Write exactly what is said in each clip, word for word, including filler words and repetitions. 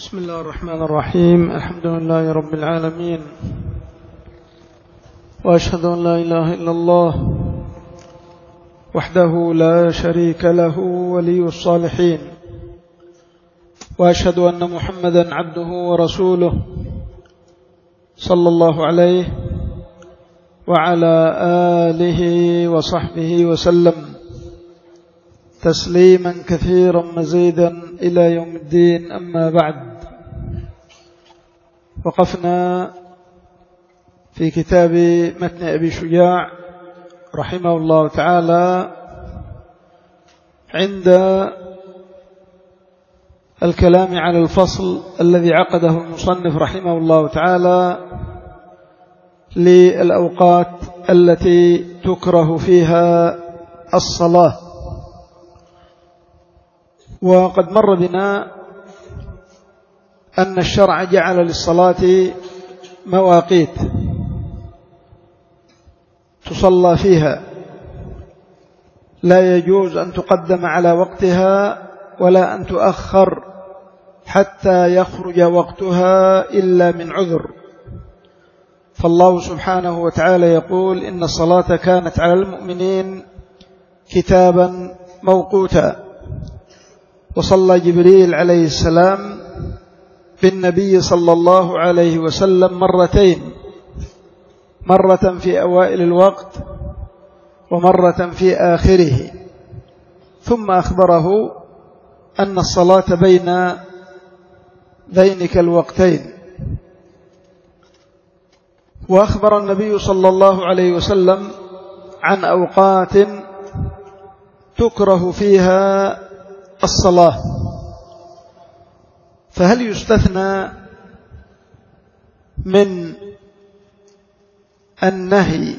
بسم الله الرحمن الرحيم. الحمد لله رب العالمين، وأشهد أن لا إله إلا الله وحده لا شريك له ولي الصالحين، وأشهد أن محمدا عبده ورسوله صلى الله عليه وعلى آله وصحبه وسلم تسليما كثيرا مزيدا إلى يوم الدين. أما بعد، وقفنا في كتاب متن أبي شجاع رحمه الله تعالى عند الكلام على الفصل الذي عقده المصنف رحمه الله تعالى للأوقات التي تكره فيها الصلاة. وقد مر بنا أن الشرع جعل للصلاة مواقيت تصلى فيها، لا يجوز أن تقدم على وقتها ولا أن تؤخر حتى يخرج وقتها إلا من عذر. فالله سبحانه وتعالى يقول: إن الصلاة كانت على المؤمنين كتابا موقوتا. وصلى جبريل عليه السلام بالنبي صلى الله عليه وسلم مرتين، مرة في أوائل الوقت ومرة في آخره، ثم أخبره أن الصلاة بين ذينك الوقتين. وأخبر النبي صلى الله عليه وسلم عن أوقات تكره فيها الصلاة، فهل يستثنى من النهي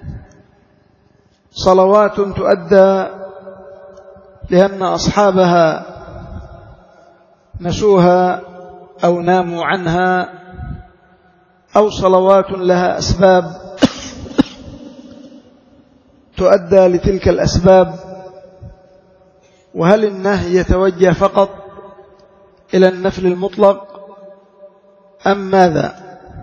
صلوات تؤدى لأن أصحابها نسوها أو ناموا عنها، أو صلوات لها أسباب تؤدى لتلك الأسباب؟ وهل النهي يتوجه فقط إلى النفل المطلق أم ماذا؟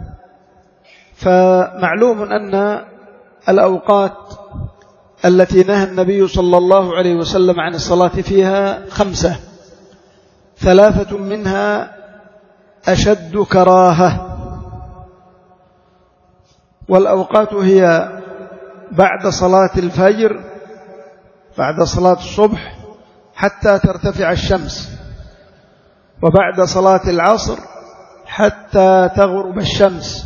فمعلوم أن الأوقات التي نهى النبي صلى الله عليه وسلم عن الصلاة فيها خمسة، ثلاثة منها أشد كراهة، والأوقات هي بعد صلاة الفجر، بعد صلاة الصبح حتى ترتفع الشمس، وبعد صلاة العصر حتى تغرب الشمس،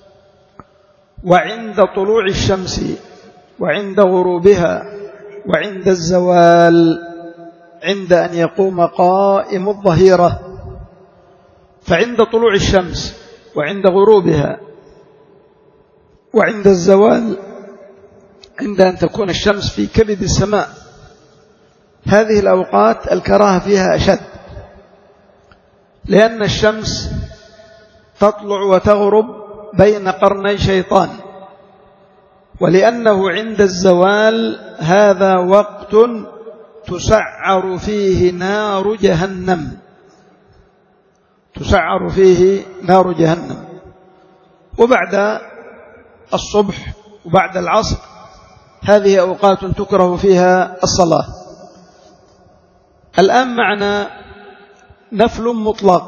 وعند طلوع الشمس، وعند غروبها، وعند الزوال، عند أن يقوم قائم الظهيرة. فعند طلوع الشمس وعند غروبها وعند الزوال، عند أن تكون الشمس في كبد السماء، هذه الأوقات الكراهة فيها أشد، لأن الشمس تطلع وتغرب بين قرني شيطان، ولأنه عند الزوال هذا وقت تسعر فيه نار جهنم، تسعر فيه نار جهنم. وبعد الصبح وبعد العصر هذه أوقات تكره فيها الصلاة. الآن معنا نفل مطلق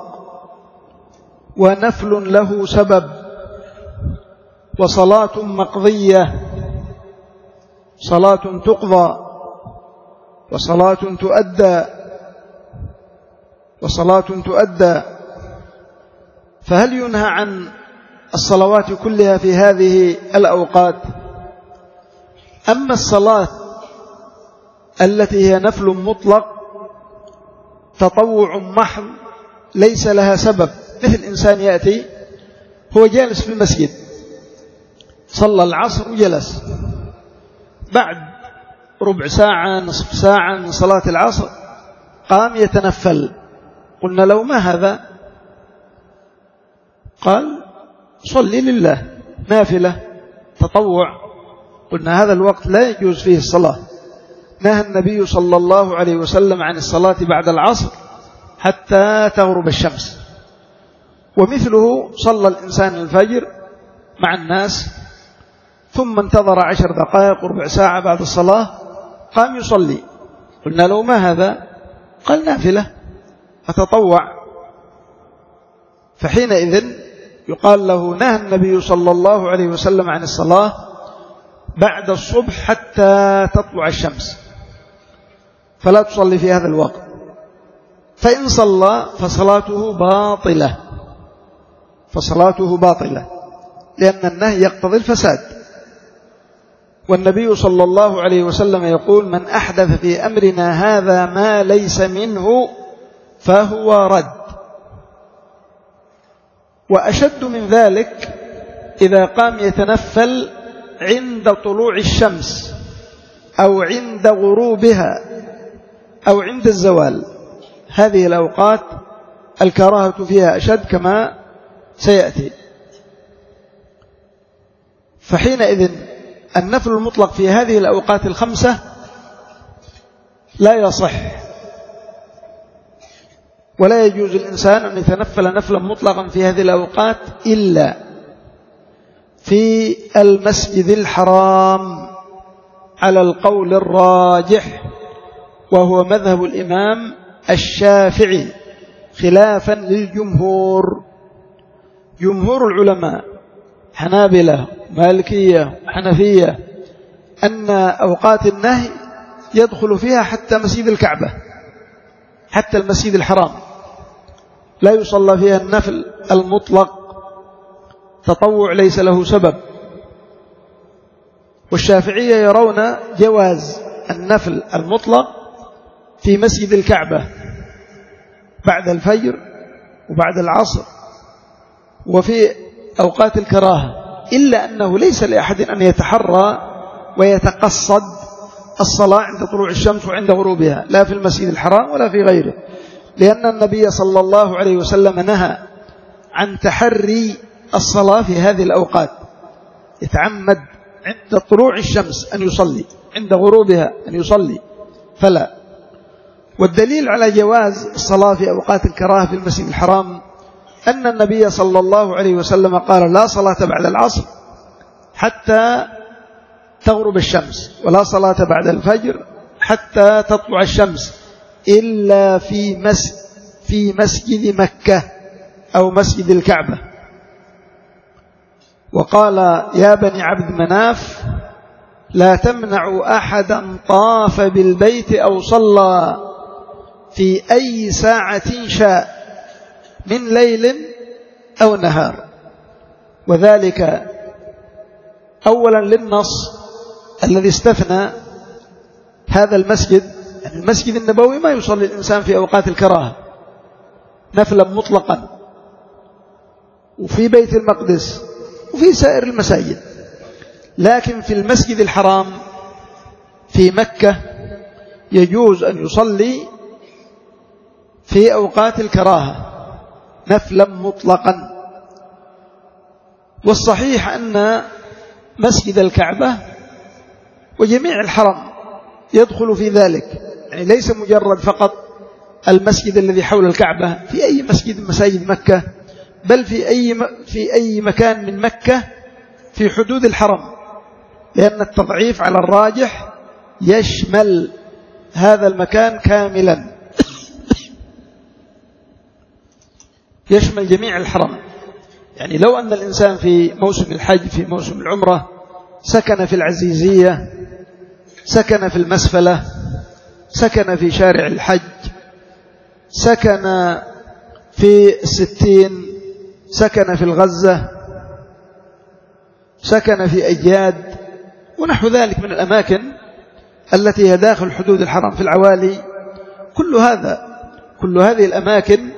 ونفل له سبب، وصلاة مقضية، صلاة تقضى وصلاة تؤدى وصلاة تؤدى. فهل ينهى عن الصلوات كلها في هذه الأوقات؟ أما الصلاة التي هي نفل مطلق تطوع محض ليس لها سبب، مثل إنسان يأتي هو جالس في المسجد، صلى العصر وجلس، بعد ربع ساعة نصف ساعة من صلاة العصر قام يتنفل، قلنا له: ما هذا؟ قال: صلي لله، نافلة تطوع. قلنا: هذا الوقت لا يجوز فيه الصلاة. نهى النبي صلى الله عليه وسلم عن الصلاة بعد العصر حتى تغرب الشمس، ومثله صلى الإنسان الفجر مع الناس ثم انتظر عشر دقائق وربع ساعة بعد الصلاة قام يصلي، قلنا له ما هذا؟ قال نافلة أتطوع. فحينئذ يقال له نهى النبي صلى الله عليه وسلم عن الصلاة بعد الصبح حتى تطلع الشمس، فلا تصلي في هذا الوقت، فإن صلى فصلاته باطلة فصلاته باطلة لأن النهي يقتضي الفساد. والنبي صلى الله عليه وسلم يقول من أحدث في أمرنا هذا ما ليس منه فهو رد. وأشد من ذلك إذا قام يتنفل عند طلوع الشمس أو عند غروبها أو عند الزوال، هذه الأوقات الكراهة فيها أشد كما سيأتي. فحينئذ النفل المطلق في هذه الأوقات الخمسة لا يصح، ولا يجوز الإنسان أن يتنفل نفلا مطلقا في هذه الأوقات إلا في المسجد الحرام على القول الراجح وهو مذهب الإمام الشافعي خلافا للجمهور. جمهور العلماء حنابلة مالكية حنفية أن أوقات النهي يدخل فيها حتى مسجد الكعبة، حتى المسجد الحرام لا يصلى فيها النفل المطلق، تطوع ليس له سبب. والشافعية يرون جواز النفل المطلق في مسجد الكعبة بعد الفجر وبعد العصر وفي أوقات الكراهة، إلا أنه ليس لأحد أن يتحرى ويتقصد الصلاة عند طلوع الشمس وعند غروبها، لا في المسجد الحرام ولا في غيره، لأن النبي صلى الله عليه وسلم نهى عن تحري الصلاة في هذه الأوقات، يتعمد عند طلوع الشمس أن يصلي، عند غروبها أن يصلي، فلا. والدليل على جواز الصلاة في أوقات الكراهة في المسجد الحرام أن النبي صلى الله عليه وسلم قال لا صلاة بعد العصر حتى تغرب الشمس، ولا صلاة بعد الفجر حتى تطلع الشمس إلا في مس في مسجد مكة أو مسجد الكعبة. وقال يا بني عبد مناف لا تمنعوا أحدا طاف بالبيت أو صلى في أي ساعة شاء من ليل أو نهار. وذلك أولا للنص الذي استثنى هذا المسجد، يعني المسجد النبوي ما يصلي الإنسان في أوقات الكراهة نفلا مطلقا، وفي بيت المقدس وفي سائر المساجد، لكن في المسجد الحرام في مكة يجوز أن يصلي في أوقات الكراهة نفلا مطلقا. والصحيح أن مسجد الكعبة وجميع الحرم يدخل في ذلك، يعني ليس مجرد فقط المسجد الذي حول الكعبة، في أي مسجد من مساجد مكة، بل في أي في أي مكان من مكة في حدود الحرم، لأن التضعيف على الراجح يشمل هذا المكان كاملا، يشمل جميع الحرم. يعني لو أن الإنسان في موسم الحج في موسم العمرة سكن في العزيزية، سكن في المسفلة، سكن في شارع الحج، سكن في الستين، سكن في الغزة، سكن في أجياد ونحو ذلك من الأماكن التي هي داخل حدود الحرم في العوالي، كل هذا كل هذه الأماكن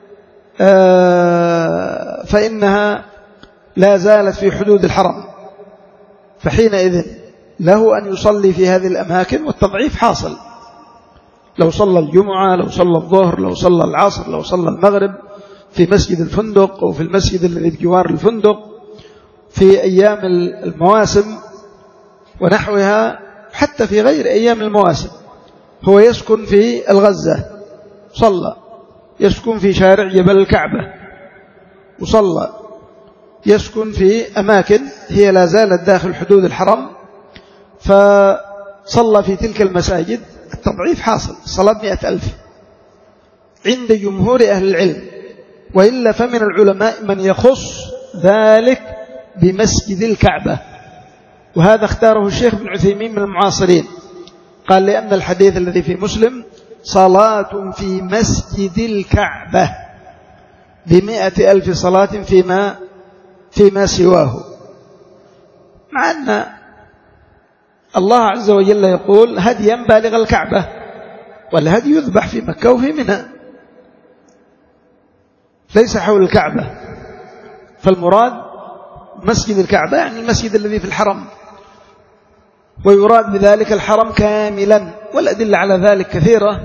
فإنها لا زالت في حدود الحرم، فحينئذ له أن يصلي في هذه الأماكن، والتضعيف حاصل. لو صلى الجمعة، لو صلى الظهر، لو صلى العصر، لو صلى المغرب في مسجد الفندق أو في المسجد الذي بجوار الفندق في أيام المواسم ونحوها، حتى في غير أيام المواسم، هو يسكن في الغزة صلى، يسكن في شارع جبل الكعبة وصلى يسكن في أماكن هي لا زالت داخل حدود الحرم، فصلى في تلك المساجد، التضعيف حاصل، صلاة مئة ألف عند جمهور أهل العلم. وإلا فمن العلماء من يخص ذلك بمسجد الكعبة، وهذا اختاره الشيخ ابن عثيمين من المعاصرين، قال لأن الحديث الذي في مسلم صلاة في مسجد الكعبة بمئة ألف صلاة فيما فيما سواه، مع أن الله عز وجل يقول هديا بالغ الكعبة، والهدي يذبح في مكة وفي منى ليس حول الكعبة. فالمراد مسجد الكعبة يعني المسجد الذي في الحرم، ويراد بذلك الحرم كاملا، والأدلة على ذلك كثيرة،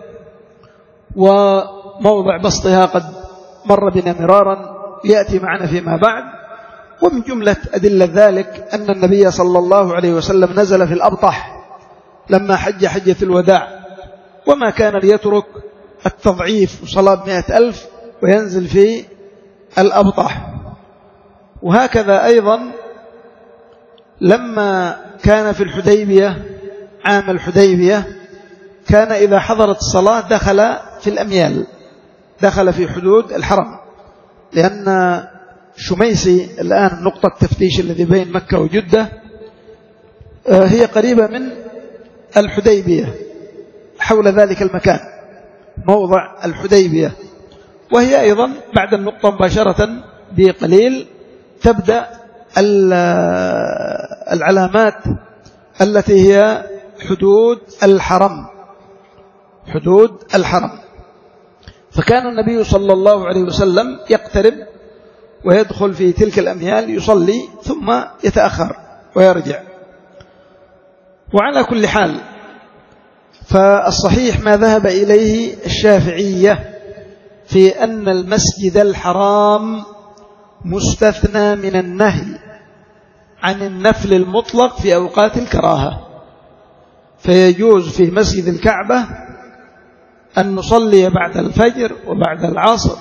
وموضع بسطها قد مر بنا مرارا يأتي معنا فيما بعد. ومن جملة أدلة ذلك أن النبي صلى الله عليه وسلم نزل في الأبطح لما حج حجة الوداع، وما كان ليترك التضعيف وصلاة مئة ألف وينزل في الأبطح. وهكذا أيضا لما كان في الحديبية عام الحديبية كان إذا حضرت الصلاة دخل في الأميال، دخل في حدود الحرم، لأن شميسي الآن نقطة التفتيش الذي بين مكة وجدة هي قريبة من الحديبية، حول ذلك المكان موضع الحديبية، وهي أيضا بعد النقطة مباشرة بقليل تبدأ العلامات التي هي حدود الحرم، حدود الحرم. فكان النبي صلى الله عليه وسلم يقترب ويدخل في تلك الأميال يصلي ثم يتأخر ويرجع. وعلى كل حال فالصحيح ما ذهب إليه الشافعية في أن المسجد الحرام مستثنى من النهي عن النفل المطلق في أوقات الكراهة، فيجوز في مسجد الكعبة أن نصلي بعد الفجر وبعد العصر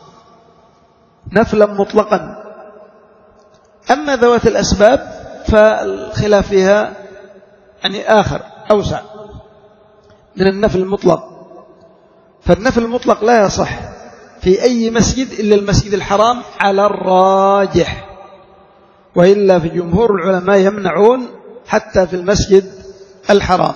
نفلا مطلقا. أما ذوات الأسباب فالخلاف فيها يعني آخر أوسع من النفل المطلق، فالنفل المطلق لا يصح في أي مسجد إلا المسجد الحرام على الراجح، وإلا في جمهور العلماء يمنعون حتى في المسجد الحرام.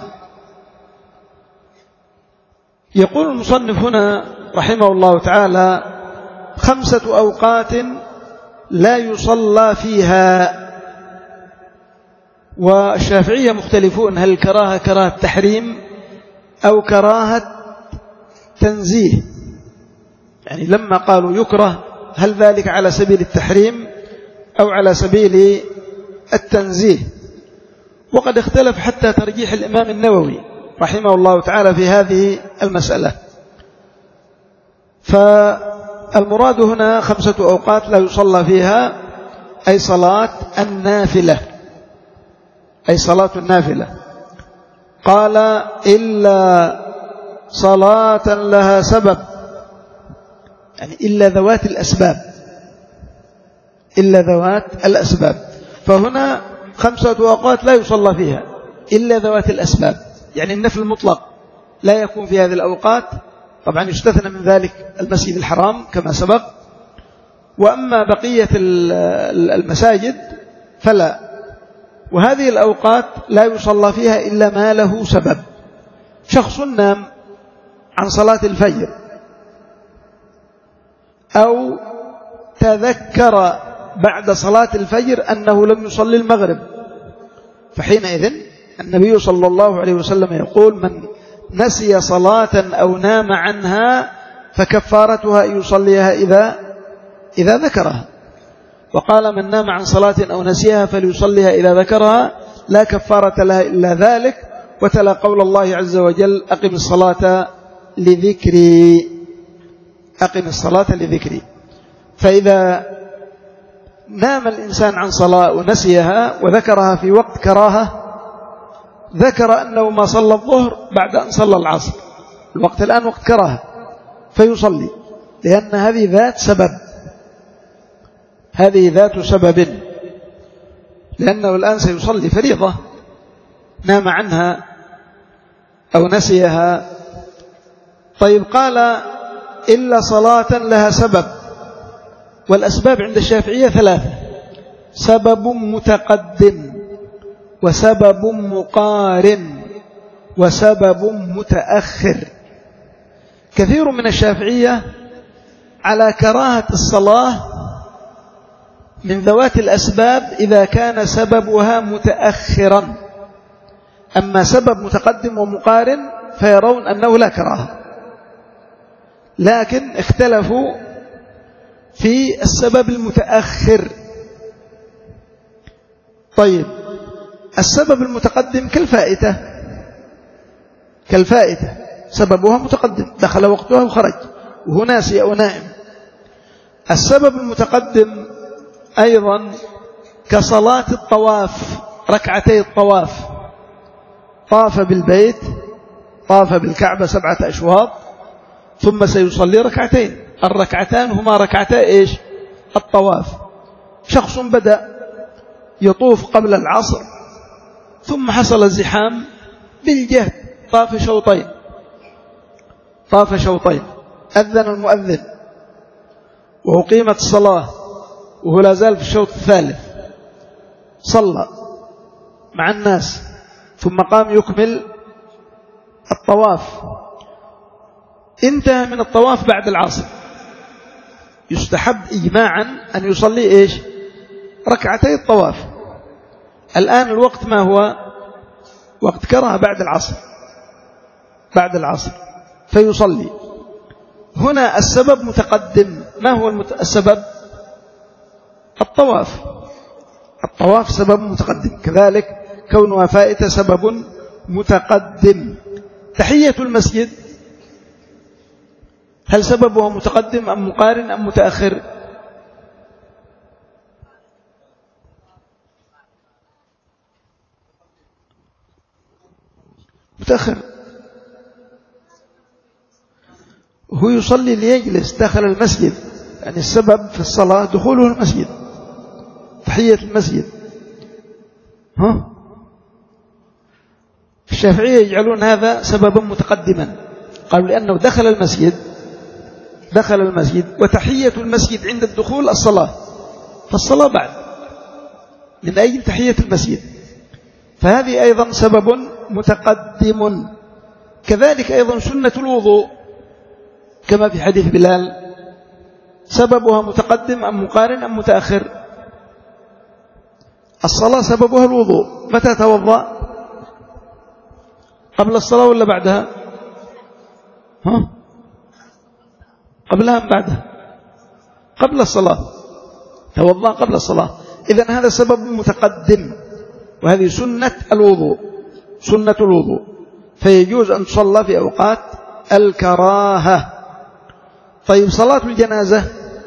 يقول المصنف هنا رحمه الله تعالى خمسة أوقات لا يصلى فيها. والشافعية مختلفون هل الكراهة كراهة تحريم أو كراهة تنزيه، يعني لما قالوا يكره هل ذلك على سبيل التحريم أو على سبيل التنزيه. وقد اختلف حتى ترجيح الإمام النووي رحمه الله تعالى في هذه المسألة. فالمراد هنا خمسة أوقات لا يصلى فيها أي صلاة النافلة، أي صلاة النافلة. قال إلا صلاة لها سبب، يعني إلا ذوات الأسباب، إلا ذوات الأسباب. فهنا خمسة أوقات لا يصلى فيها إلا ذوات الأسباب، يعني النفل المطلق لا يكون في هذه الأوقات، طبعا يستثنى من ذلك المسجد الحرام كما سبق. وأما بقية المساجد فلا، وهذه الأوقات لا يصلى فيها إلا ما له سبب. شخص نام عن صلاة الفجر أو تذكر بعد صلاة الفجر أنه لم يصلي المغرب، فحينئذ النبي صلى الله عليه وسلم يقول من نسي صلاة أو نام عنها فكفارتها أن يصليها إذا إذا ذكرها. وقال من نام عن صلاة أو نسيها فليصليها إذا ذكرها لا كفارة لها إلا ذلك. وتلا قول الله عز وجل أقم الصلاة لذكري، أقم الصلاة لذكري. فإذا نام الإنسان عن صلاة ونسيها وذكرها في وقت كراهة، ذكر أنه ما صلى الظهر بعد أن صلى العصر، الوقت الآن وقت كراهة، فيصلي، لأن هذه ذات سبب، هذه ذات سبب، لأنه الآن سيصلي فريضة نام عنها أو نسيها. طيب قال إلا صلاة لها سبب، والأسباب عند الشافعية ثلاثة: سبب متقدم، وسبب مقارن، وسبب متأخر. كثير من الشافعية على كراهة الصلاة من ذوات الأسباب إذا كان سببها متأخرا، أما سبب متقدم ومقارن فيرون أنه لا كراهة، لكن اختلفوا في السبب المتأخر. طيب السبب المتقدم كالفائتة، كالفائتة سببها متقدم، دخل وقتها وخرج وهو ناسي أو نائم. السبب المتقدم أيضا كصلاة الطواف، ركعتي الطواف، طاف بالبيت، طاف بالكعبة سبعة أشواط ثم سيصلي ركعتين، الركعتان هما ركعتا إيش؟ الطواف. شخص بدأ يطوف قبل العصر ثم حصل الزحام بالجهد، طاف شوطين، طاف شوطين، أذن المؤذن وأقيمت الصلاة وهو لا زال في الشوط الثالث، صلى مع الناس ثم قام يكمل الطواف، انتهى من الطواف بعد العصر، يستحب إجماعا أن يصلي إيش؟ ركعتي الطواف. الآن الوقت ما هو؟ وقت كره بعد العصر، بعد العصر فيصلي. هنا السبب متقدم. ما هو السبب؟ الطواف، الطواف سبب متقدم، كذلك كونها فائتة سبب متقدم. تحية المسجد هل سببها متقدم أم مقارن أم متأخر؟ متأخر. هو يصلي ليجلس، دخل المسجد، يعني السبب في الصلاة دخوله المسجد، تحية المسجد. ها؟ الشافعية يجعلون هذا سببا متقدما، قالوا لأنه دخل المسجد، دخل المسجد وتحية المسجد عند الدخول الصلاة، فالصلاة بعد من أجل تحية المسجد، فهذه أيضا سبب متقدم. كذلك أيضا سنة الوضوء كما في حديث بلال، سببها متقدم أم مقارن أم متأخر؟ الصلاة سببها الوضوء، متى توضأ؟ قبل الصلاة ولا بعدها؟ ها؟ قبلها أم بعدها؟ قبل الصلاة، توضأ قبل الصلاة. إذن هذا سبب متقدم، وهذه سنة الوضوء، سنة الوضوء، فيجوز أن تصلى في أوقات الكراهة. طيب صلاة الجنازة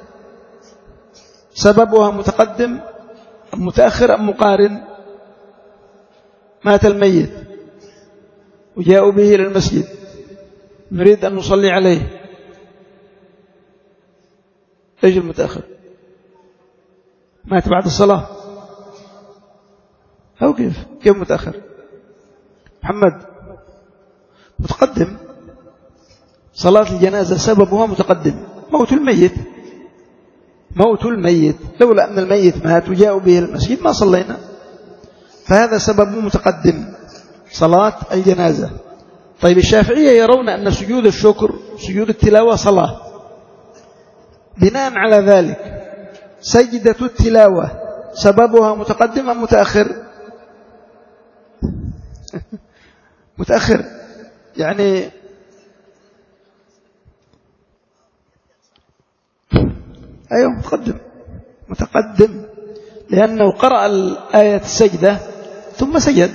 سببها متقدم أم متأخر أم مقارن؟ مات الميت وجاءوا به إلى المسجد، نريد أن نصلي عليه، إيش المتأخر؟ مات بعد الصلاة أو كيف؟ كيف متأخر؟ محمد متقدم. صلاة الجنازة سببها متقدم، موت الميت، موت الميت، لولا أن الميت مات وجاءوا به إلى المسجد ما صلينا، فهذا سبب متقدم صلاة الجنازة. طيب الشافعية يرون أن سجود الشكر، سجود التلاوة صلاة، بناء على ذلك سجدة التلاوة سببها متقدم أم متأخر؟ متأخر، يعني أيوه متقدم، متقدم، لأنه قرأ الآية السجدة ثم سجد،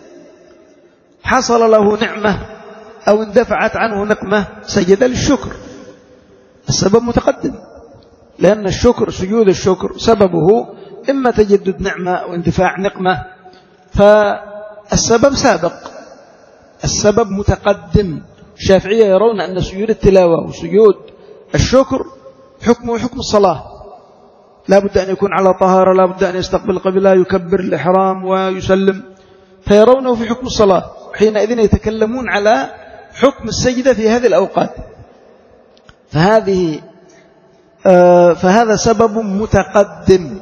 حصل له نعمة أو اندفعت عنه نقمة سجد للشكر، السبب متقدم، لأن الشكر، سجود الشكر سببه إما تجدد نعمة أو اندفاع نقمة، فالسبب سابق، السبب متقدم. الشافعية يرون أن سجود التلاوة وسجود الشكر حكمه حكم الصلاة، لا بد أن يكون على طهارة، لا بد أن يستقبل قبلها، يكبر الإحرام ويسلم، فيرونه في حكم الصلاة. حينئذ يتكلمون على حكم السجدة في هذه الأوقات. فهذه آه فهذا سبب متقدم.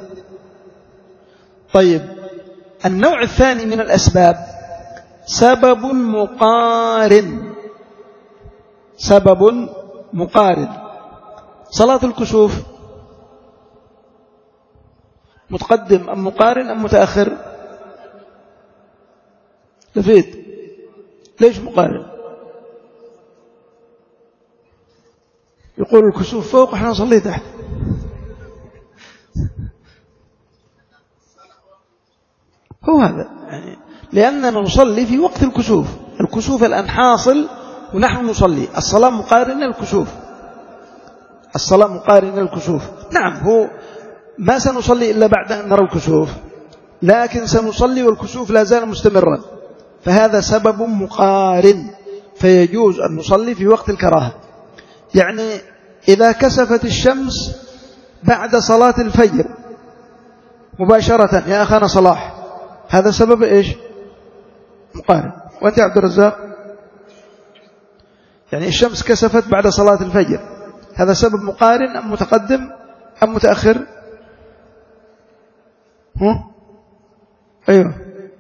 طيب، النوع الثاني من الأسباب سبب مقارن. سبب مقارن. صلاة الكسوف متقدم أم مقارن أم متأخر؟ لفيت ليش مقارن؟ يقول الكسوف فوق احنا نصلي تحت. هو هذا يعني، لأننا نصلي في وقت الكسوف. الكسوف الآن حاصل ونحن نصلي. الصلاة مقارنة للكسوف. الصلاة مقارنة للكسوف. نعم، هو ما سنصلي إلا بعد أن نرى الكسوف، لكن سنصلي والكسوف لا زال مستمرا، فهذا سبب مقارن، فيجوز أن نصلي في وقت الكراهة. يعني إذا كسفت الشمس بعد صلاة الفجر مباشرة يا أخانا صلاح، هذا سبب إيش؟ مقارن. وأنت يا عبد الرزاق، يعني الشمس كسفت بعد صلاة الفجر، هذا سبب مقارن أم متقدم أم متأخر؟ ها؟ أيوه،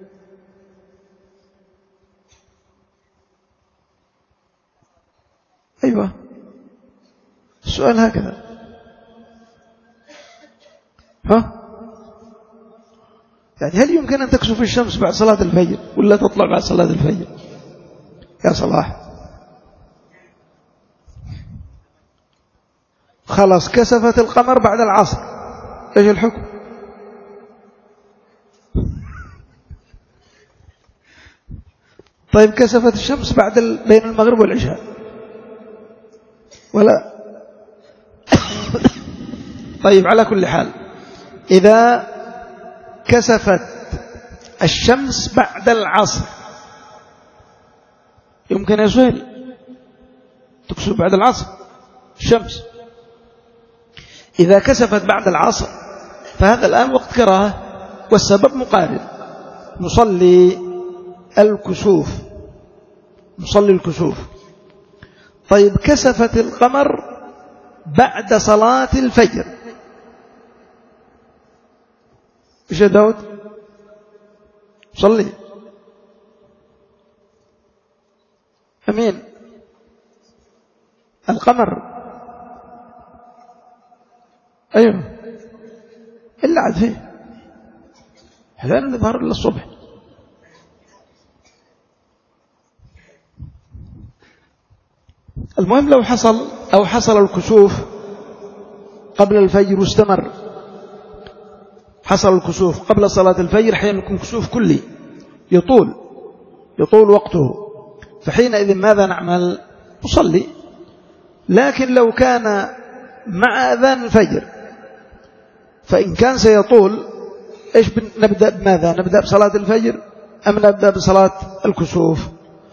أيوه، السؤال هكذا. ها؟ يعني هل يمكن أن تكسف الشمس بعد صلاة الفجر ولا تطلع بعد صلاة الفجر يا صلاح؟ خلاص، كسفت القمر بعد العصر، ايش الحكم؟ طيب، كسفت الشمس بعد بين المغرب والعشاء ولا؟ طيب، على كل حال، إذا كسفت الشمس بعد العصر يمكن يا سهيل تكسف بعد العصر الشمس. إذا كسفت بعد العصر فهذا الآن وقت كراهة والسبب مقارن، نصلي الكسوف، نصلي الكسوف. طيب، كسفت القمر بعد صلاة الفجر، إيش يا داود؟ صلي. أمين. القمر، أيوه، إلا عاد فيه حلال يظهر إلا الصبح. المهم لو حصل أو حصل الكسوف قبل الفجر واستمر، حصل الكسوف قبل صلاة الفجر، حين يكون كسوف كلي يطول يطول وقته، فحينئذ ماذا نعمل؟ نصلي. لكن لو كان مع أذان الفجر، فإن كان سيطول، إيش نبدأ بماذا؟ نبدأ بصلاة الفجر أم نبدأ بصلاة الكسوف؟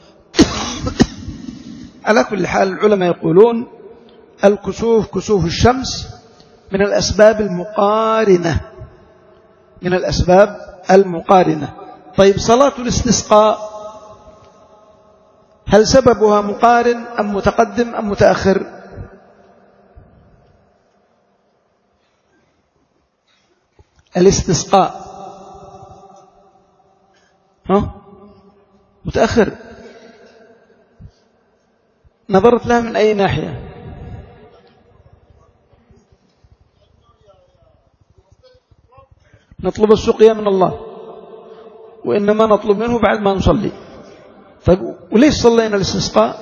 على كل حال العلماء يقولون الكسوف، كسوف الشمس، من الأسباب المقارنة، من الأسباب المقارنة. طيب، صلاة الاستسقاء هل سببها مقارن أم متقدم أم متأخر؟ الاستسقاء ها متأخر. نظرت لها من أي ناحية؟ نطلب السقيا من الله، وإنما نطلب منه بعد ما نصلي. طيب، وليش صلينا الاستسقاء؟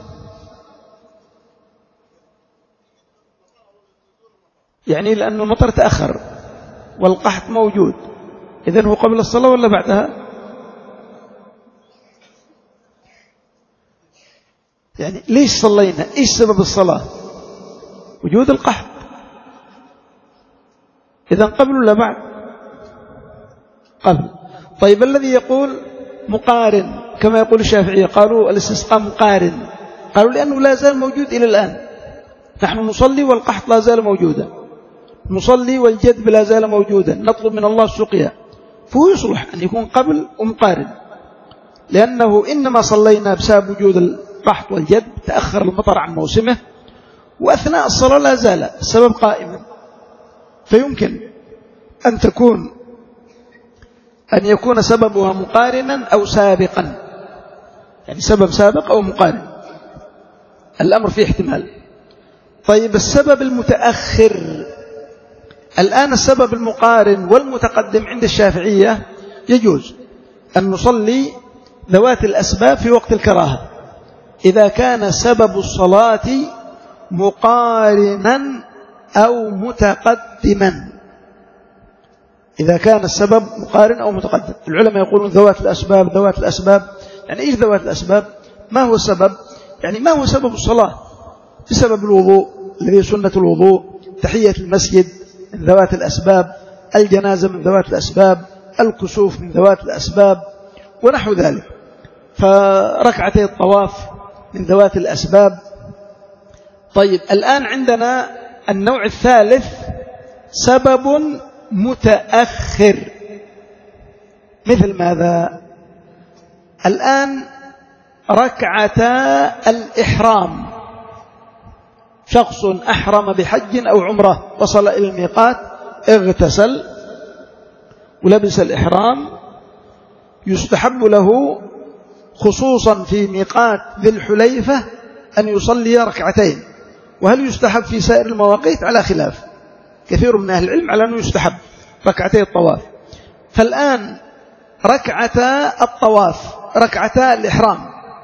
يعني لأن المطر تأخر والقحط موجود، إذن هو قبل الصلاة ولا بعدها؟ يعني ليش صلينا؟ إيش سبب الصلاة؟ وجود القحط. إذن قبل ولا بعد؟ قبل. طيب، الذي يقول مقارن كما يقول الشافعية، قالوا الاستسقاء مقارن، قالوا لأنه لا زال موجود إلى الآن، نحن نصلي والقحط لا زال موجودا، نصلي والجذب لا زال موجودا، نطلب من الله السقيا، فهو يصلح أن يكون قبل ومقارن، لأنه إنما صلينا بسبب وجود القحط والجذب، تأخر المطر عن موسمه، وأثناء الصلاة لا زال السبب قائما، فيمكن أن تكون أن يكون سببها مقارنا أو سابقا، يعني سبب سابق أو مقارن، الأمر فيه احتمال. طيب السبب المتأخر، الآن السبب المقارن والمتقدم عند الشافعية يجوز أن نصلي ذوات الأسباب في وقت الكراهة إذا كان سبب الصلاة مقارنا أو متقدما، إذا كان السبب مقارن أو متقدم. العلماء يقولون ذوات الأسباب ذوات الأسباب، يعني إيش ذوات الأسباب؟ ما هو السبب؟ يعني ما هو سبب الصلاة؟ بسبب الوضوء الذي سنة الوضوء، تحية المسجد من ذوات الأسباب، الجنازة من ذوات الأسباب، الكسوف من ذوات الأسباب ونحو ذلك، فركعتي الطواف من ذوات الأسباب. طيب الآن عندنا النوع الثالث سبب متأخر، مثل ماذا؟ الآن ركعتا الإحرام، شخص أحرم بحج أو عمره، وصل إلى الميقات، اغتسل ولبس الإحرام، يستحب له خصوصا في ميقات ذي الحليفة أن يصلي ركعتين. وهل يستحب في سائر المواقيت؟ على خلاف، كثير من أهل العلم على أنه يستحب ركعتي الطواف. فالآن ركعتا الطواف، ركعتا الإحرام،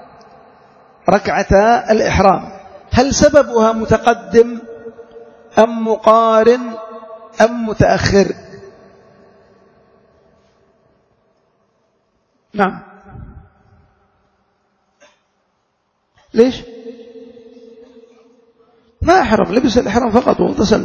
ركعتا الإحرام، هل سببها متقدم أم مقارن أم متأخر؟ نعم، ليش؟ ما أحرم، لبس الإحرام فقط واغتسل.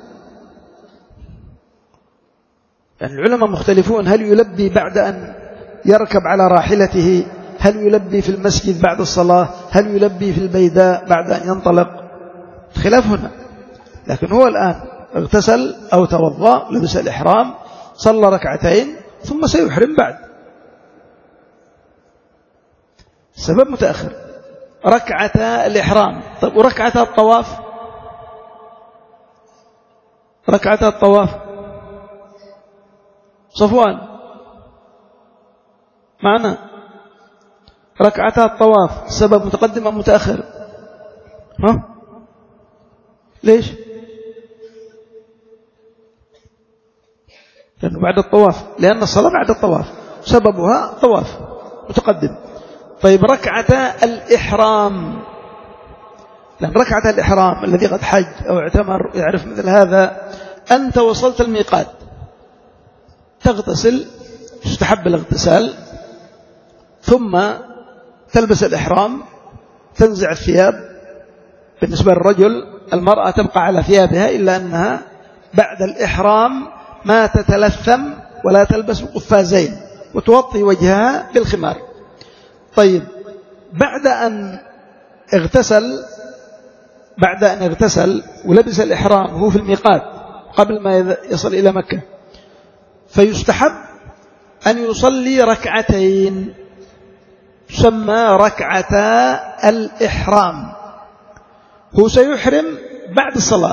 يعني العلماء مختلفون، هل يلبي بعد أن يركب على راحلته؟ هل يلبي في المسجد بعد الصلاة؟ هل يلبي في البيداء بعد أن ينطلق؟ خلاف هنا. لكن هو الآن اغتسل أو توضأ، لبس الإحرام، صلى ركعتين، ثم سيحرم بعد. سبب متأخر ركعتا الإحرام. طيب وركعتا الطواف؟ ركعتا الطواف صفوان معنا، ركعتا الطواف سبب متقدم أم متأخر؟ ها؟ ليش؟ لأنه بعد الطواف، لأن الصلاة بعد الطواف، سببها طواف متقدم. طيب ركعتا الإحرام، لأن ركعتا الإحرام الذي قد حج أو اعتمر يعرف مثل هذا، أنت وصلت الميقات، تغتسل، تستحب الاغتسال، ثم تلبس الإحرام، تنزع الثياب. بالنسبة للرجل، المرأة تبقى على ثيابها إلا أنها بعد الإحرام ما تتلثم ولا تلبس قفازين، وتغطي وجهها بالخمار. طيب بعد أن اغتسل بعد أن اغتسل ولبس الإحرام هو في الميقات قبل ما يصل إلى مكة، فيستحب أن يصلي ركعتين تسمى ركعتا الإحرام. هو سيحرم بعد الصلاة،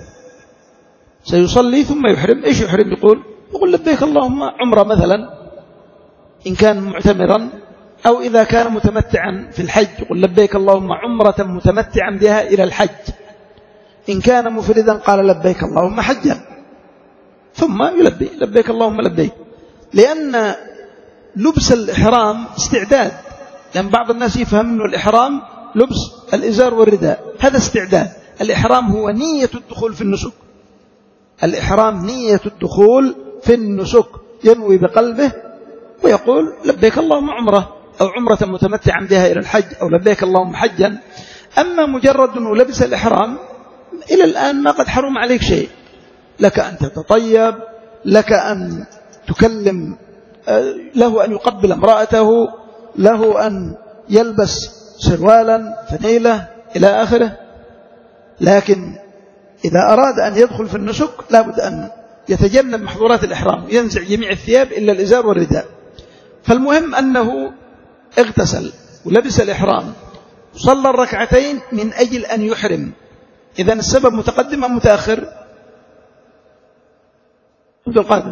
سيصلي ثم يحرم. إيش يحرم؟ يقول يقول لبيك اللهم عمرة مثلا إن كان معتمرا، أو إذا كان متمتعا في الحج يقول لبيك اللهم عمرة متمتعا بها إلى الحج. إن كان مفردا قال لبيك اللهم حجا، ثم يلبي لبيك اللهم لبيك. لأن لبس الإحرام استعداد، لأن بعض الناس يفهم أنه الإحرام لبس الإزار والرداء، هذا استعداد. الإحرام هو نية الدخول في النسك، الإحرام نية الدخول في النسك، ينوي بقلبه ويقول لبيك اللهم عمرة أو عمرة متمتعا بها إلى الحج، أو لبيك اللهم حجا. أما مجرد أنه لبس الإحرام، إلى الآن ما قد حرم عليك شيء، لك أن تتطيب، لك أن تكلم، له أن يقبل امرأته، له أن يلبس سروالا فنيلة إلى آخره. لكن إذا أراد أن يدخل في النسك لابد أن يتجنب محظورات الإحرام، ينزع جميع الثياب إلا الإزار والرداء. فالمهم أنه اغتسل ولبس الإحرام وصلى الركعتين من أجل أن يحرم. إذن السبب متقدم أم متأخر؟ عبد القادر،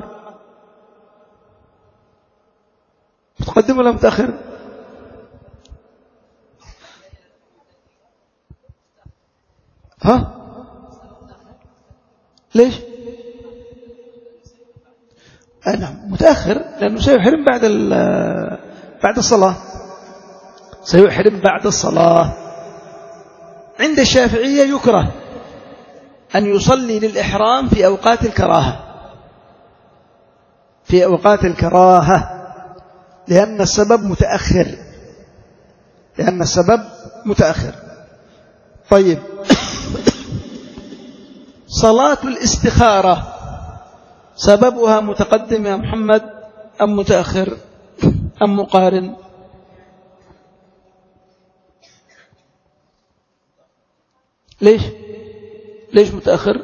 متقدم ولا متأخر؟ ها؟ ليش؟ نعم متأخر، لأنه سيحرم بعد بعد الصلاة، سيحرم بعد الصلاة. عند الشافعية يكره أن يصلي للإحرام في أوقات الكراهة، في أوقات الكراهة لأن السبب متأخر، لأن السبب متأخر. طيب صلاة الاستخارة سببها متقدم يا محمد أم متأخر أم مقارن؟ ليش ليش متأخر؟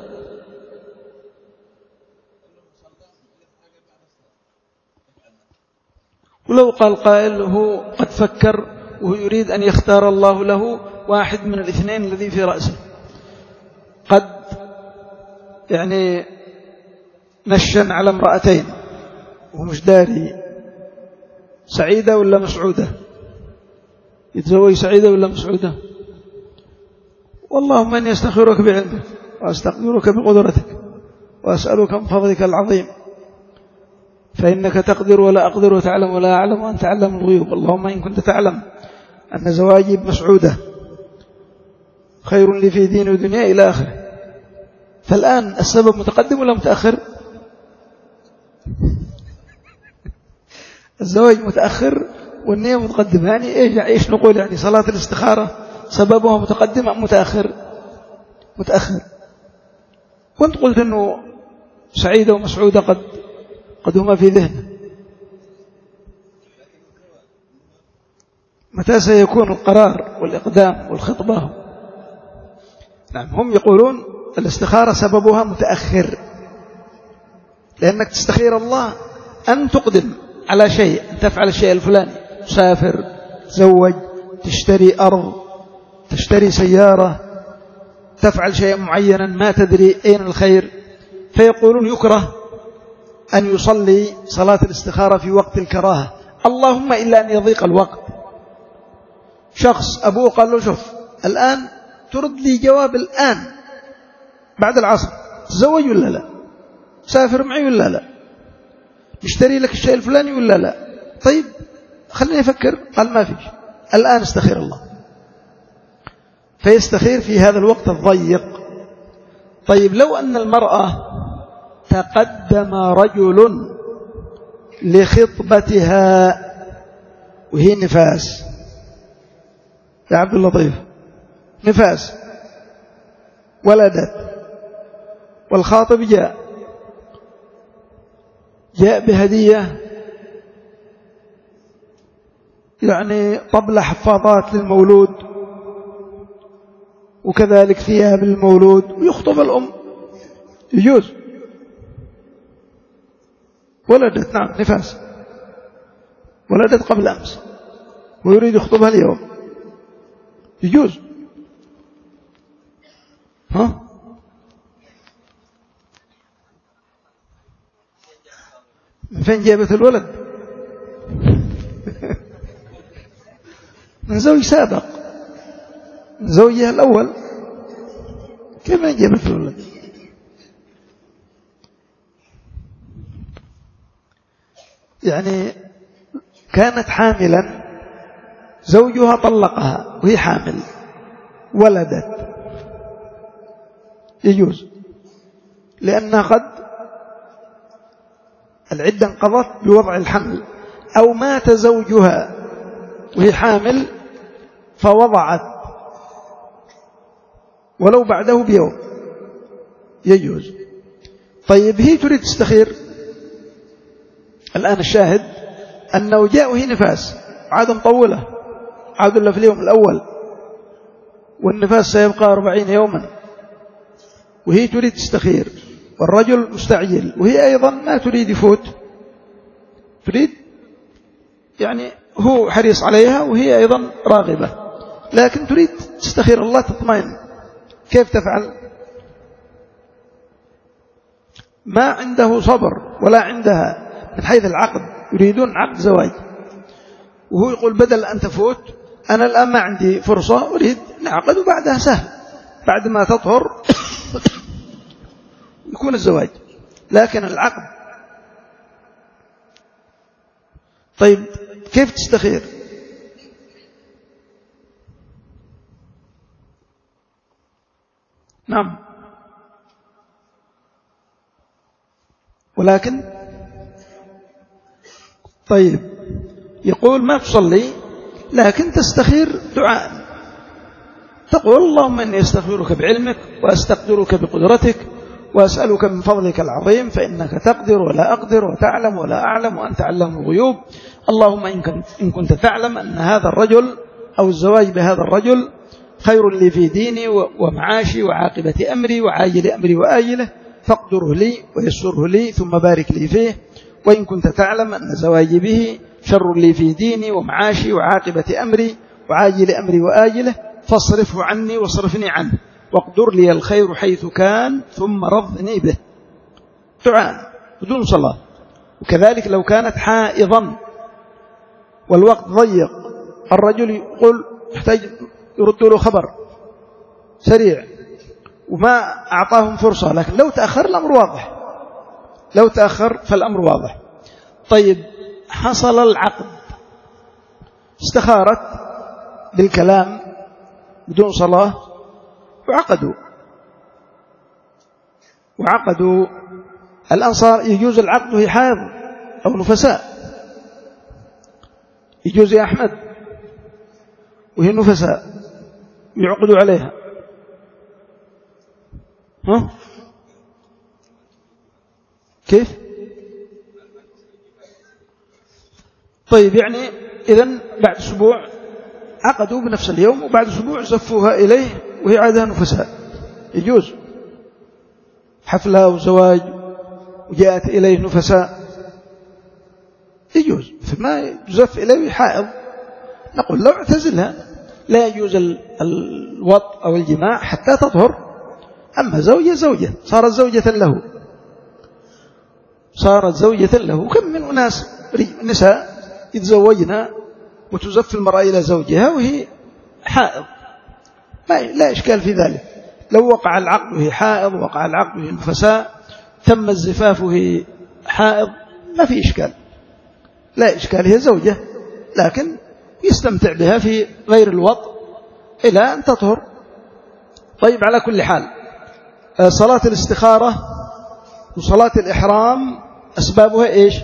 ولو قال قائل هو قد فكر وهو يريد أن يختار الله له واحد من الاثنين الذي في رأسه، قد يعني نشن على امرأتين ومش داري سعيدة ولا مسعودة، يتزوج سعيدة ولا مسعودة؟ والله من يستخيرك بعلمك وأستقدرك بقدرتك وأسألك من فضلك العظيم، فإنك تقدر ولا أقدر وتعلم ولا أعلم وأنت تعلم الغيوب. اللهم إن كنت تعلم أن زواجي بمسعودة خير لي في دين ودنيا إلى آخره. فالآن السبب متقدم ولا متأخر؟ الزواج متأخر والنية متقدمة، يعني إيش إيش نقول؟ يعني صلاة الاستخارة سببها متقدم أم متأخر؟ متأخر. كنت قلت أنه سعيدة ومسعودة قد قد هما في ذهنه. متى سيكون القرار والإقدام والخطبة؟ نعم هم يقولون الاستخارة سببها متأخر، لأنك تستخير الله أن تقدم على شيء، أن تفعل الشيء الفلاني، تسافر، تزوج، تشتري أرض، تشتري سيارة، تفعل شيء معينا ما تدري أين الخير. فيقولون يكره أن يصلي صلاة الاستخارة في وقت الكراهة، اللهم إلا أن يضيق الوقت. شخص أبوه قال له شوف الآن ترد لي جواب الآن بعد العصر، تزوج ولا لا؟ سافر معي ولا لا؟ مشتري لك الشيء الفلاني ولا لا؟ طيب خليني أفكر. قال ما فيش، الآن استخير الله. فيستخير في هذا الوقت الضيق. طيب لو أن المرأة تقدم رجل لخطبتها وهي نفاس يا عبد اللطيف، نفاس ولدت والخاطب جاء جاء بهدية، يعني طبلة حفاظات للمولود وكذلك ثياب للمولود، ويخطب الأم، يجوز. ولدت نعم نفاس، ولدت قبل أمس ويريد يخطبها اليوم، يجوز. ها من فين جابت الولد؟ من زوج سابق، من زوجها الأول. كيف من جابت الولد؟ يعني كانت حاملا، زوجها طلقها وهي حامل، ولدت، يجوز، لأنها قد العدة انقضت بوضع الحمل، أو مات زوجها وهي حامل فوضعت ولو بعده بيوم، يجوز. طيب هي تريد تستخير. الآن الشاهد أنه جاء وهي نفاس، عاد مطولة، عاد إلا في اليوم الأول، والنفاس سيبقى أربعين يوما، وهي تريد تستخير، والرجل مستعجل وهي أيضا ما تريد يفوت، تريد يعني هو حريص عليها وهي أيضا راغبة، لكن تريد تستخير الله تطمئن. كيف تفعل؟ ما عنده صبر ولا عندها من حيث العقد، يريدون عقد زواج، وهو يقول بدل أن تفوت أنا الآن ما عندي فرصة، أريد نعقد وبعدها سهل، بعد ما تطهر يكون الزواج. لكن العقد طيب كيف تستخير؟ نعم، ولكن طيب يقول ما تصلي لكن تستخير دعاء، تقول اللهم إني أستغفرك بعلمك وأستقدرك بقدرتك وأسألك من فضلك العظيم فإنك تقدر ولا أقدر وتعلم ولا أعلم وأنت علام الغيوب. اللهم إن كنت تعلم أن هذا الرجل أو الزواج بهذا الرجل خير لي في ديني ومعاشي وعاقبة أمري وعاجل أمري وآجله فاقدره لي ويسره لي ثم بارك لي فيه. وإن كنت تعلم أن زواجي به شر لي في ديني ومعاشي وعاقبة أمري وعاجل أمري وآجله فاصرفه عني واصرفني عنه واقدر لي الخير حيث كان ثم رضني به. دعاء بدون صلاة. وكذلك لو كانت حائضا والوقت ضيق، الرجل يقول يحتاج يرد له خبر سريع وما أعطاهم فرصة، لكن لو تأخر الأمر واضح، لو تأخر فالأمر واضح. طيب حصل العقد، استخارت بالكلام بدون صلاة وعقدوا وعقدوا الأنصار. يجوز العقد وهي حائض أو نفساء؟ يجوز يا أحمد وهي نفساء يعقدوا عليها؟ ها كيف؟ طيب يعني إذن بعد أسبوع عقدوا بنفس اليوم وبعد أسبوع زفوها إليه وهي عادها نفساء، يجوز حفلة وزواج وجاءت إليه نفساء يجوز، فما يزف إليه حائض نقول لو اعتزلها، لا يجوز الوط أو الجماع حتى تطهر. أما زوجة زوجة صارت زوجة له، صارت زوجة له. كم من أناس نساء يتزوجنا وتزف المرأة إلى زوجها وهي حائض، ما لا إشكال في ذلك. لو وقع العقد وهي حائض وقع العقد وهي نفساء تم الزفاف وهي حائض ما في إشكال، لا إشكال، هي زوجة، لكن يستمتع بها في غير الوطء إلى أن تطهر. طيب على كل حال صلاة الاستخارة وصلاة الإحرام أسبابها إيش؟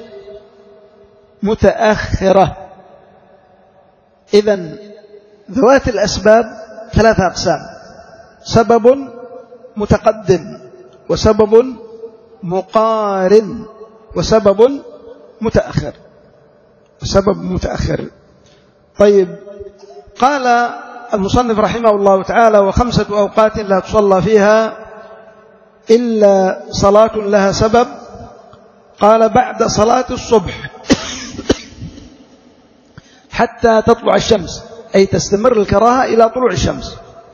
متأخرة. إذن ذوات الأسباب ثلاثة أقسام: سبب متقدم وسبب مقارن وسبب متأخر. سبب متأخر. طيب قال المصنف رحمه الله تعالى: وخمسة أوقات لا تصلى فيها إلا صلاة لها سبب. قال: بعد صلاة الصبح حتى تطلع الشمس، أي تستمر الكراهة إلى طلوع الشمس،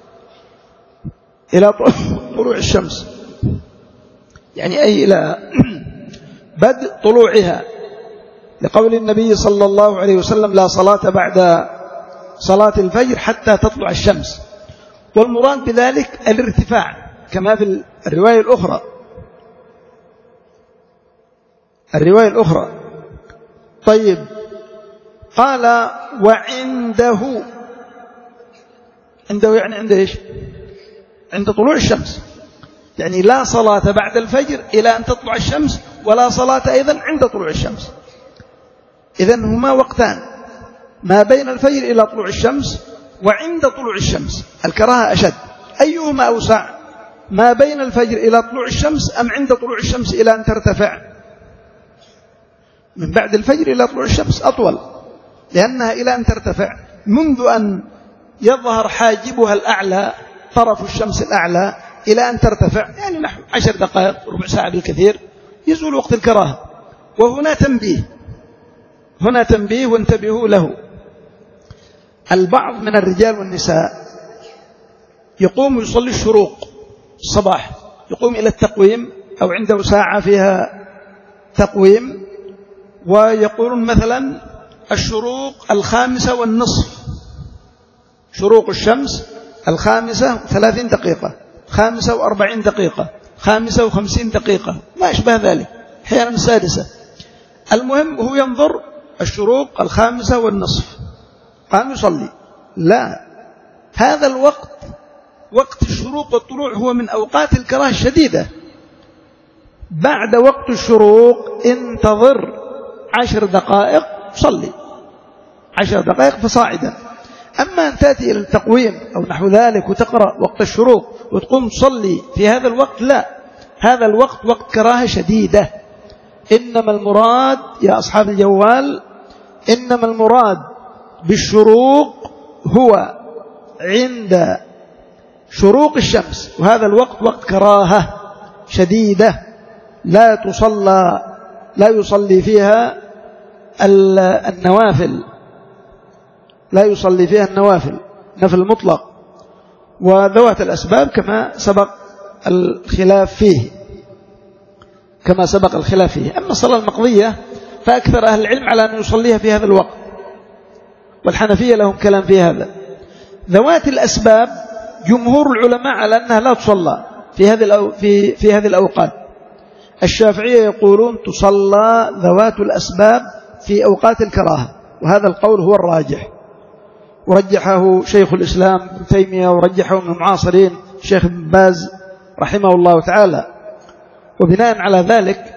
إلى طلوع الشمس يعني أي إلى بدء طلوعها، لقول النبي صلى الله عليه وسلم: لا صلاة بعد صلاة الفجر حتى تطلع الشمس. والمراد بذلك الارتفاع كما في الرواية الأخرى. الرواية الأخرى طيب قال: وعنده، عنده يعني عند إيش؟ عند طلوع الشمس، يعني لا صلاة بعد الفجر إلى أن تطلع الشمس، ولا صلاة أيضا عند طلوع الشمس. إذن هما وقتان: ما بين الفجر إلى طلوع الشمس وعند طلوع الشمس. الكراهة أشد، أيهما أوسع؟ ما بين الفجر إلى طلوع الشمس أم عند طلوع الشمس إلى أن ترتفع؟ من بعد الفجر إلى طلوع الشمس أطول، لأنها إلى أن ترتفع، منذ أن يظهر حاجبها الأعلى، طرف الشمس الأعلى، إلى أن ترتفع، يعني نحو عشر دقائق ربع ساعة بالكثير يزول وقت الكراهة. وهنا تنبيه، هنا تنبيه وانتبهوا له. البعض من الرجال والنساء يقوم يصلي الشروق الصباح، يقوم إلى التقويم أو عنده ساعة فيها تقويم، ويقولون مثلا الشروق الخامسة والنصف، شروق الشمس الخامسة ثلاثين دقيقة، خامسة وأربعين دقيقة، خامسة وخمسين دقيقة، ما أشبه ذلك، أحيانا السادسة. المهم هو ينظر الشروق الخامسة والنصف، قام يصلي. لا، هذا الوقت وقت الشروق والطلوع هو من أوقات الكراهة الشديدة. بعد وقت الشروق انتظر عشر دقائق صلي، عشر دقائق فصاعدا. أما أن تأتي إلى التقويم أو نحو ذلك وتقرأ وقت الشروق وتقوم تصلي في هذا الوقت، لا، هذا الوقت وقت كراهة شديدة. إنما المراد يا أصحاب الجوال، إنما المراد بالشروق هو عند شروق الشمس، وهذا الوقت وقت كراهة شديدة لا تصلى، لا يصلي فيها النوافل، لا يصلي فيها النوافل، نفل مطلق، وذوات الأسباب كما سبق الخلاف فيه، كما سبق الخلاف فيه. أما الصلاة المقضية فأكثر أهل العلم على أن يصليها في هذا الوقت، والحنفية لهم كلام في هذا. ذوات الأسباب جمهور العلماء على أنها لا تصلى في هذه في في هذه الأوقات. الشافعية يقولون تصلى ذوات الأسباب في أوقات الكراهة، وهذا القول هو الراجح، ورجحه شيخ الإسلام ابن تيمية، ورجحه من المعاصرين الشيخ ابن باز رحمه الله تعالى. وبناء على ذلك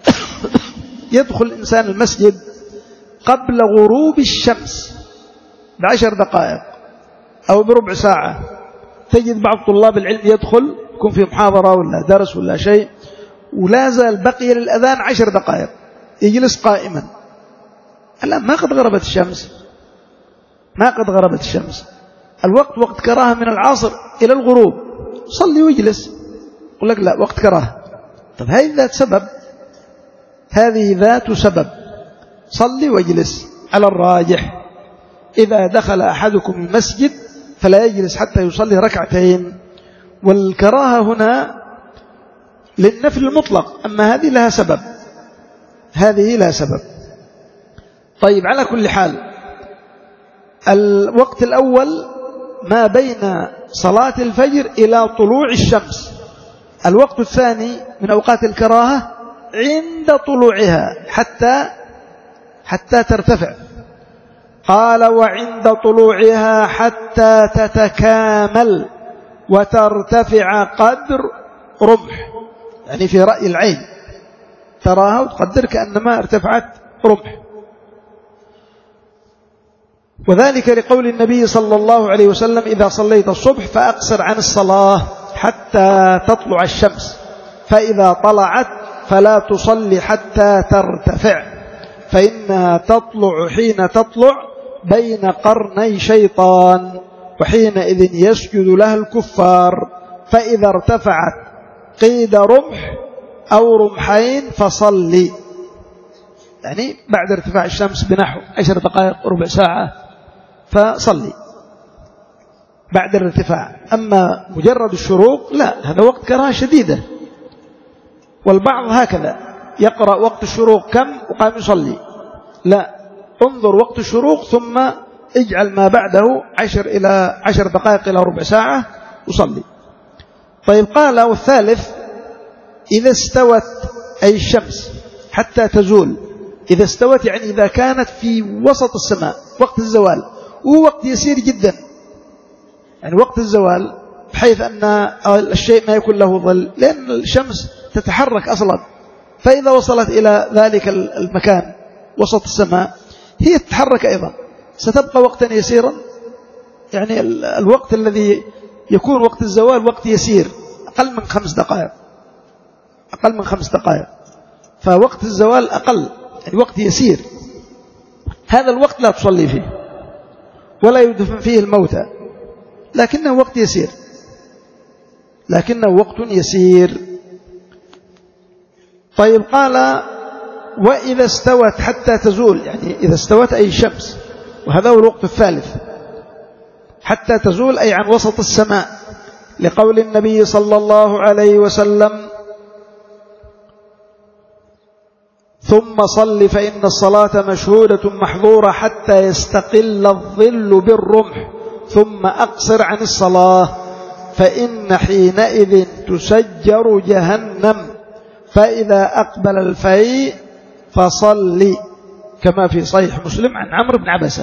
يدخل الإنسان المسجد قبل غروب الشمس بعشر دقائق أو بربع ساعة. تجد بعض طلاب العلم يدخل يكون في محاضرة ولا درس ولا شيء، ولا زال بقي للأذان عشر دقائق، يجلس قائما. الآن ما قد غربت الشمس، ما قد غربت الشمس، الوقت وقت كراهة من العصر إلى الغروب، صلي ويجلس. يقول لك لا، وقت كراهة. طب هذه ذات سبب، هذه ذات سبب، صلي واجلس. على الراجح إذا دخل أحدكم المسجد فلا يجلس حتى يصلي ركعتين، والكراهة هنا للنفل المطلق، أما هذه لها سبب، هذه لها سبب. طيب، على كل حال الوقت الأول ما بين صلاة الفجر إلى طلوع الشمس. الوقت الثاني من أوقات الكراهة عند طلوعها حتى حتى ترتفع. قال وعند طلوعها حتى تتكامل وترتفع قدر رمح، يعني في رأي العين تراها وتقدر كأنما ارتفعت رمح. وذلك لقول النبي صلى الله عليه وسلم إذا صليت الصبح فأقصر عن الصلاة حتى تطلع الشمس، فإذا طلعت فلا تصلي حتى ترتفع، فإنها تطلع حين تطلع بين قرني شيطان، وحينئذ يسجد لها الكفار، فإذا ارتفعت قيد رمح أو رمحين فصلي، يعني بعد ارتفاع الشمس بنحو عشر دقائق ربع ساعة فصلي بعد الارتفاع. أما مجرد الشروق لا، هذا وقت كراهة شديدة. والبعض هكذا يقرأ وقت الشروق كم وقام يصلي، لا، انظر وقت الشروق ثم اجعل ما بعده عشر إلى عشر دقائق إلى ربع ساعة وصلي. طيب، قال والثالث إذا استوت أي الشمس حتى تزول. إذا استوت يعني إذا كانت في وسط السماء وقت الزوال، وهو وقت يسير جدا، يعني وقت الزوال بحيث أن الشيء ما يكون له ظل، لأن الشمس تتحرك أصلا، فإذا وصلت إلى ذلك المكان وسط السماء هي تتحرك أيضا، ستبقى وقتا يسيرا. يعني الوقت الذي يكون وقت الزوال وقت يسير، أقل من خمس دقائق، أقل من خمس دقائق، فوقت الزوال أقل، يعني وقت يسير. هذا الوقت لا تصلي فيه ولا يدفن فيه الموتى، لكنه وقت يسير، لكنه وقت يسير. طيب قال وإذا استوت حتى تزول، يعني إذا استوت أي الشمس، وهذا هو الوقت الثالث، حتى تزول أي عن وسط السماء، لقول النبي صلى الله عليه وسلم ثم صل فإن الصلاة مشهودة محظورة حتى يستقل الظل بالرمح ثم أقصر عن الصلاة فإن حينئذ تسجر جهنم فإذا أقبل الفيء فصل، كما في صحيح مسلم عن عمرو بن عبسة.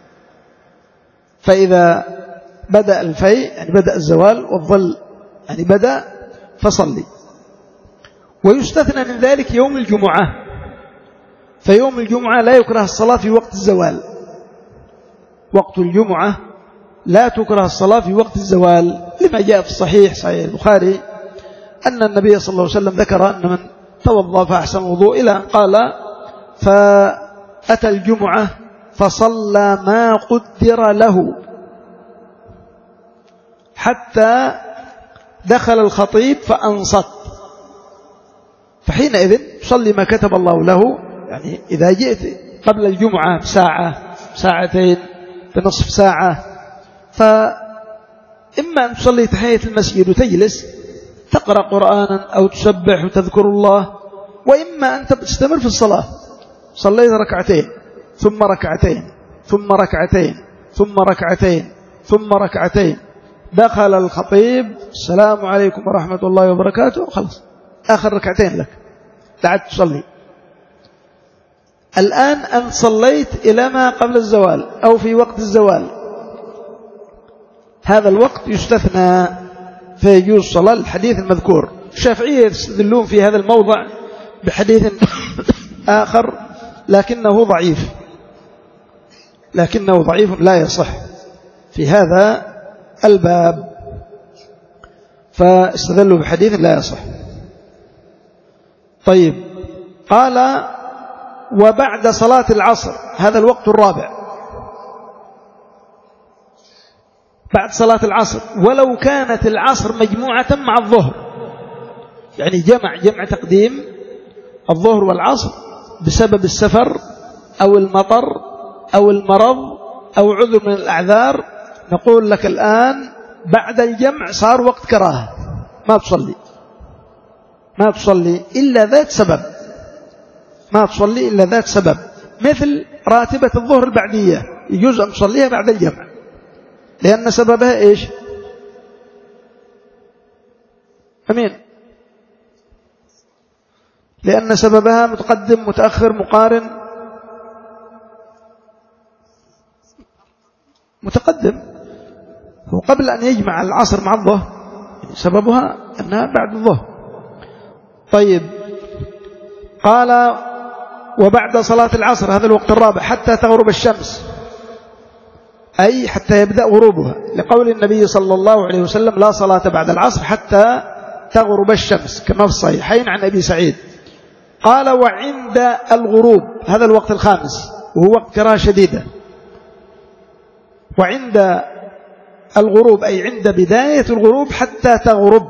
فإذا بدأ الفيء يعني بدأ الزوال والظل يعني بدأ فصلي. ويستثنى من ذلك يوم الجمعة، فيوم الجمعة لا يكره الصلاة في وقت الزوال، وقت الجمعة لا تكره الصلاة في وقت الزوال، لما جاء في الصحيح صحيح البخاري أن النبي صلى الله عليه وسلم ذكر أن من توضأ فأحسن وضوء إلى أن قال فأتى الجمعة فصلى ما قدر له حتى دخل الخطيب فأنصت، فحينئذ يصلي ما كتب الله له. يعني إذا جئت قبل الجمعة بساعة ساعتين بنصف ساعة، فإما أن تصلي تحية المسجد وتجلس تقرأ قرآنا أو تسبح وتذكر الله، وإما أن تستمر في الصلاة. صليت ركعتين ثم ركعتين ثم ركعتين ثم ركعتين ثم ركعتين، دخل الخطيب السلام عليكم ورحمة الله وبركاته، خلاص آخر ركعتين لك تعد تصلي. الآن أن صليت إلى ما قبل الزوال أو في وقت الزوال، هذا الوقت يستثنى فيجوز الصلاة الحديث المذكور. الشافعية يستدلون في هذا الموضع بحديث آخر لكنه ضعيف، لكنه ضعيف لا يصح في هذا الباب، فاستدلوا بحديث لا يصح. طيب قال وبعد صلاة العصر، هذا الوقت الرابع بعد صلاة العصر، ولو كانت العصر مجموعة مع الظهر، يعني جمع جمع تقديم الظهر والعصر بسبب السفر أو المطر أو المرض أو عذر من الأعذار، نقول لك الآن بعد الجمع صار وقت كراهة، ما تصلي ما تصلي إلا ذات سبب، ما تصلي إلا ذات سبب، مثل راتبة الظهر البعدية يجوز أن تصليها بعد الجمع، لأن سببها إيش؟ أمين؟ لأن سببها متقدم متأخر مقارن متقدم، هو قبل أن يجمع العصر مع الظهر، سببها أنها بعد الظهر. طيب قال وبعد صلاة العصر، هذا الوقت الرابع، حتى تغرب الشمس، أي حتى يبدأ غروبها، لقول النبي صلى الله عليه وسلم لا صلاة بعد العصر حتى تغرب الشمس، كما في الصحيحين عن أبي سعيد. قال وعند الغروب، هذا الوقت الخامس وهو وقت كراهة شديدة، وعند الغروب أي عند بداية الغروب حتى تغرب،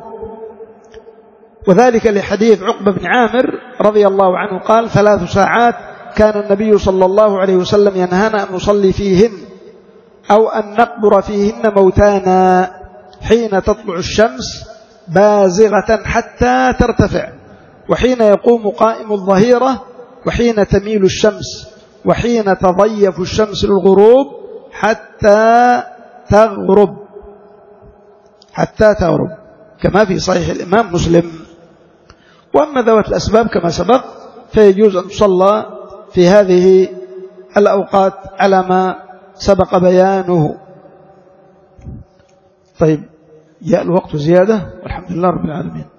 وذلك لحديث عقبة بن عامر رضي الله عنه قال ثلاث ساعات كان النبي صلى الله عليه وسلم ينهانا أن نصلي فيهن أو أن نقبر فيهن موتانا، حين تطلع الشمس بازغة حتى ترتفع، وحين يقوم قائم الظهيرة، وحين تميل الشمس، وحين تضيف الشمس للغروب حتى تغرب حتى تغرب كما في صحيح الإمام مسلم. وأما ذوات الأسباب كما سبق فيجوز أن تصلى في هذه الأوقات على ما سبق بيانه. طيب جاء الوقت زيادة والحمد لله رب العالمين.